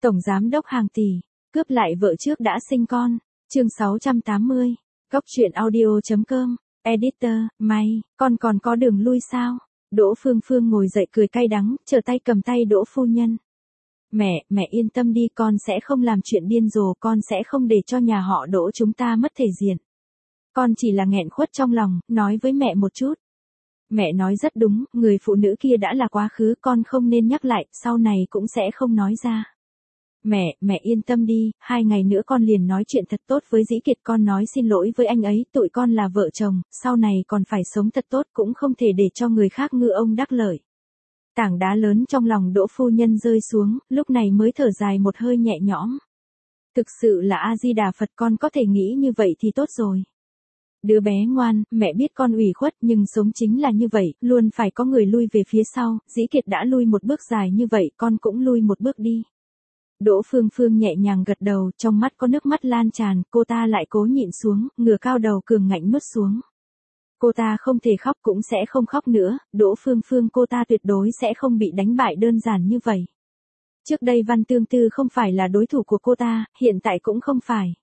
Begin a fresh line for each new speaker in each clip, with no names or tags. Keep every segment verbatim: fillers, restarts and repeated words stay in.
Tổng giám đốc hàng tỷ, cướp lại vợ trước đã sinh con. Chương sáu trăm tám mươi. Góc truyện audio.com. Editor, may, con còn có đường lui sao? Đỗ Phương Phương ngồi dậy cười cay đắng, trở tay cầm tay Đỗ phu nhân. Mẹ, mẹ yên tâm đi, con sẽ không làm chuyện điên rồ, con sẽ không để cho nhà họ Đỗ chúng ta mất thể diện. Con chỉ là nghẹn khuất trong lòng, nói với mẹ một chút. Mẹ nói rất đúng, người phụ nữ kia đã là quá khứ, con không nên nhắc lại, sau này cũng sẽ không nói ra. Mẹ, mẹ yên tâm đi, hai ngày nữa con liền nói chuyện thật tốt với Dĩ Kiệt, con nói xin lỗi với anh ấy, tụi con là vợ chồng, sau này còn phải sống thật tốt, cũng không thể để cho người khác ngư ông đắc lợi. Tảng đá lớn trong lòng Đỗ phu nhân rơi xuống, lúc này mới thở dài một hơi nhẹ nhõm. Thực sự là A-di-đà Phật, con có thể nghĩ như vậy thì tốt rồi. Đứa bé ngoan, mẹ biết con ủy khuất nhưng sống chính là như vậy, luôn phải có người lui về phía sau, Dĩ Kiệt đã lui một bước dài như vậy, con cũng lui một bước đi. Đỗ Phương Phương nhẹ nhàng gật đầu, trong mắt có nước mắt lan tràn, cô ta lại cố nhịn xuống, ngửa cao đầu cường ngạnh nuốt xuống. Cô ta không thể khóc cũng sẽ không khóc nữa, Đỗ Phương Phương cô ta tuyệt đối sẽ không bị đánh bại đơn giản như vậy. Trước đây Văn Tương Tư không phải là đối thủ của cô ta, hiện tại cũng không phải.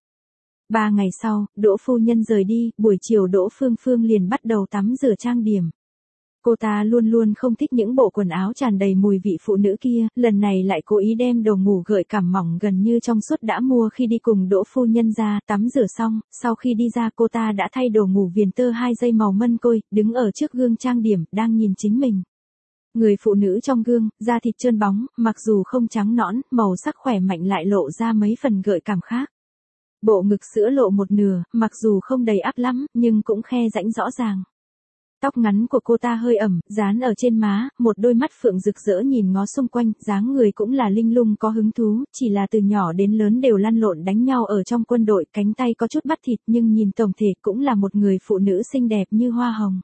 Ba ngày sau, Đỗ phu nhân rời đi, buổi chiều Đỗ Phương Phương liền bắt đầu tắm rửa trang điểm. Cô ta luôn luôn không thích những bộ quần áo tràn đầy mùi vị phụ nữ kia, lần này lại cố ý đem đồ ngủ gợi cảm mỏng gần như trong suốt đã mua khi đi cùng Đỗ phu nhân ra, tắm rửa xong, sau khi đi ra cô ta đã thay đồ ngủ viền tơ hai dây màu mân côi, đứng ở trước gương trang điểm, đang nhìn chính mình. Người phụ nữ trong gương, da thịt trơn bóng, mặc dù không trắng nõn, màu sắc khỏe mạnh lại lộ ra mấy phần gợi cảm khác. Bộ ngực sữa lộ một nửa, mặc dù không đầy ắp lắm, nhưng cũng khe rãnh rõ ràng. Tóc ngắn của cô ta hơi ẩm, dán ở trên má, một đôi mắt phượng rực rỡ nhìn ngó xung quanh, dáng người cũng là linh lung có hứng thú, chỉ là từ nhỏ đến lớn đều lăn lộn đánh nhau ở trong quân đội, cánh tay có chút bắt thịt nhưng nhìn tổng thể cũng là một người phụ nữ xinh đẹp như hoa hồng.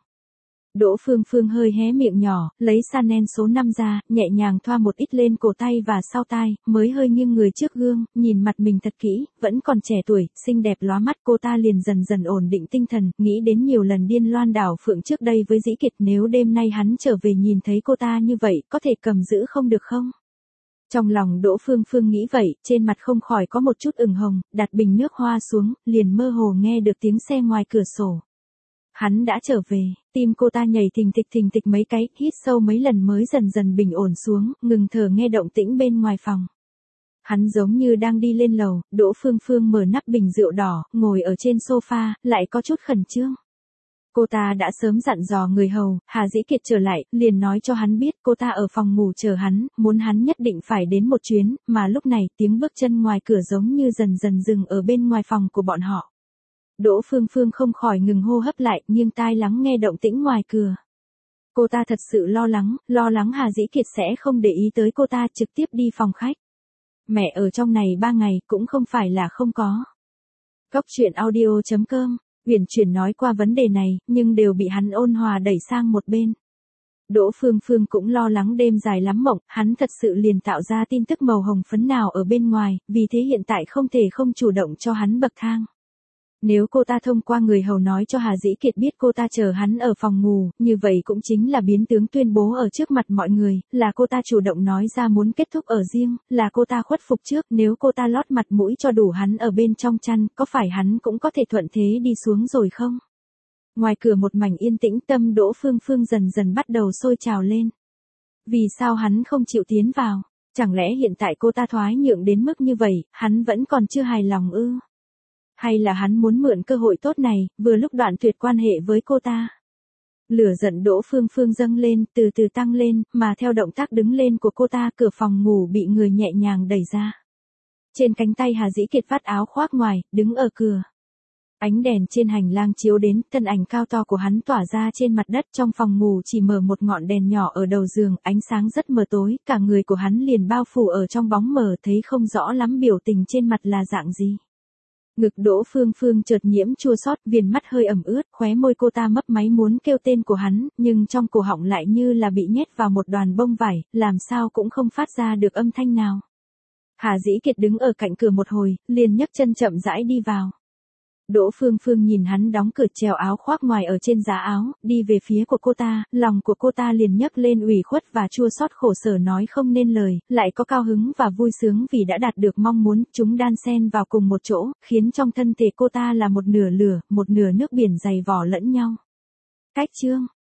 Đỗ Phương Phương hơi hé miệng nhỏ, lấy Chanel số năm ra, nhẹ nhàng thoa một ít lên cổ tay và sau tai, mới hơi nghiêng người trước gương, nhìn mặt mình thật kỹ, vẫn còn trẻ tuổi, xinh đẹp lóa mắt, cô ta liền dần dần ổn định tinh thần, nghĩ đến nhiều lần điên loan đảo phượng trước đây với Dĩ Kiệt, nếu đêm nay hắn trở về nhìn thấy cô ta như vậy, có thể cầm giữ không được không? Trong lòng Đỗ Phương Phương nghĩ vậy, trên mặt không khỏi có một chút ửng hồng, đặt bình nước hoa xuống, liền mơ hồ nghe được tiếng xe ngoài cửa sổ. Hắn đã trở về, tim cô ta nhảy thình thịch thình thịch mấy cái, hít sâu mấy lần mới dần dần bình ổn xuống, ngừng thở nghe động tĩnh bên ngoài phòng. Hắn giống như đang đi lên lầu, Đỗ Phương Phương mở nắp bình rượu đỏ, ngồi ở trên sofa, lại có chút khẩn trương. Cô ta đã sớm dặn dò người hầu, Hà Dĩ Kiệt trở lại, liền nói cho hắn biết cô ta ở phòng ngủ chờ hắn, muốn hắn nhất định phải đến một chuyến, mà lúc này tiếng bước chân ngoài cửa giống như dần dần dừng ở bên ngoài phòng của bọn họ. Đỗ Phương Phương không khỏi ngừng hô hấp lại, nghiêng tai lắng nghe động tĩnh ngoài cửa. Cô ta thật sự lo lắng, lo lắng Hà Dĩ Kiệt sẽ không để ý tới cô ta, trực tiếp đi phòng khách. Mẹ ở trong này ba ngày, cũng không phải là không có. Góc truyện audio.com, Uyển Chuyển nói qua vấn đề này, nhưng đều bị hắn ôn hòa đẩy sang một bên. Đỗ Phương Phương cũng lo lắng đêm dài lắm mộng, hắn thật sự liền tạo ra tin tức màu hồng phấn nào ở bên ngoài, vì thế hiện tại không thể không chủ động cho hắn bậc thang. Nếu cô ta thông qua người hầu nói cho Hà Dĩ Kiệt biết cô ta chờ hắn ở phòng ngủ, như vậy cũng chính là biến tướng tuyên bố ở trước mặt mọi người, là cô ta chủ động nói ra muốn kết thúc ở riêng, là cô ta khuất phục trước, nếu cô ta lót mặt mũi cho đủ hắn ở bên trong chăn, có phải hắn cũng có thể thuận thế đi xuống rồi không? Ngoài cửa một mảnh yên tĩnh, tâm Đỗ Phương Phương dần dần bắt đầu sôi trào lên. Vì sao hắn không chịu tiến vào? Chẳng lẽ hiện tại cô ta thoái nhượng đến mức như vậy, hắn vẫn còn chưa hài lòng ư? Hay là hắn muốn mượn cơ hội tốt này, vừa lúc đoạn tuyệt quan hệ với cô ta? Lửa giận Đỗ Phương Phương dâng lên, từ từ tăng lên, mà theo động tác đứng lên của cô ta, cửa phòng ngủ bị người nhẹ nhàng đẩy ra. Trên cánh tay Hà Dĩ Kiệt vắt áo khoác ngoài, đứng ở cửa. Ánh đèn trên hành lang chiếu đến, thân ảnh cao to của hắn tỏa ra trên mặt đất, trong phòng ngủ chỉ mở một ngọn đèn nhỏ ở đầu giường, ánh sáng rất mờ tối, cả người của hắn liền bao phủ ở trong bóng mờ, thấy không rõ lắm biểu tình trên mặt là dạng gì. Ngực Đỗ Phương Phương chợt nhiễm chua xót, viền mắt hơi ẩm ướt, khóe môi cô ta mấp máy muốn kêu tên của hắn, nhưng trong cổ họng lại như là bị nhét vào một đoàn bông vải, làm sao cũng không phát ra được âm thanh nào. Hà Dĩ Kiệt đứng ở cạnh cửa một hồi, liền nhấc chân chậm rãi đi vào. Đỗ Phương Phương nhìn hắn đóng cửa trèo áo khoác ngoài ở trên giá áo, đi về phía của cô ta, lòng của cô ta liền nhấc lên ủy khuất và chua xót khổ sở nói không nên lời, lại có cao hứng và vui sướng vì đã đạt được mong muốn, chúng đan xen vào cùng một chỗ, khiến trong thân thể cô ta là một nửa lửa, một nửa nước biển dày vò lẫn nhau. Cách chương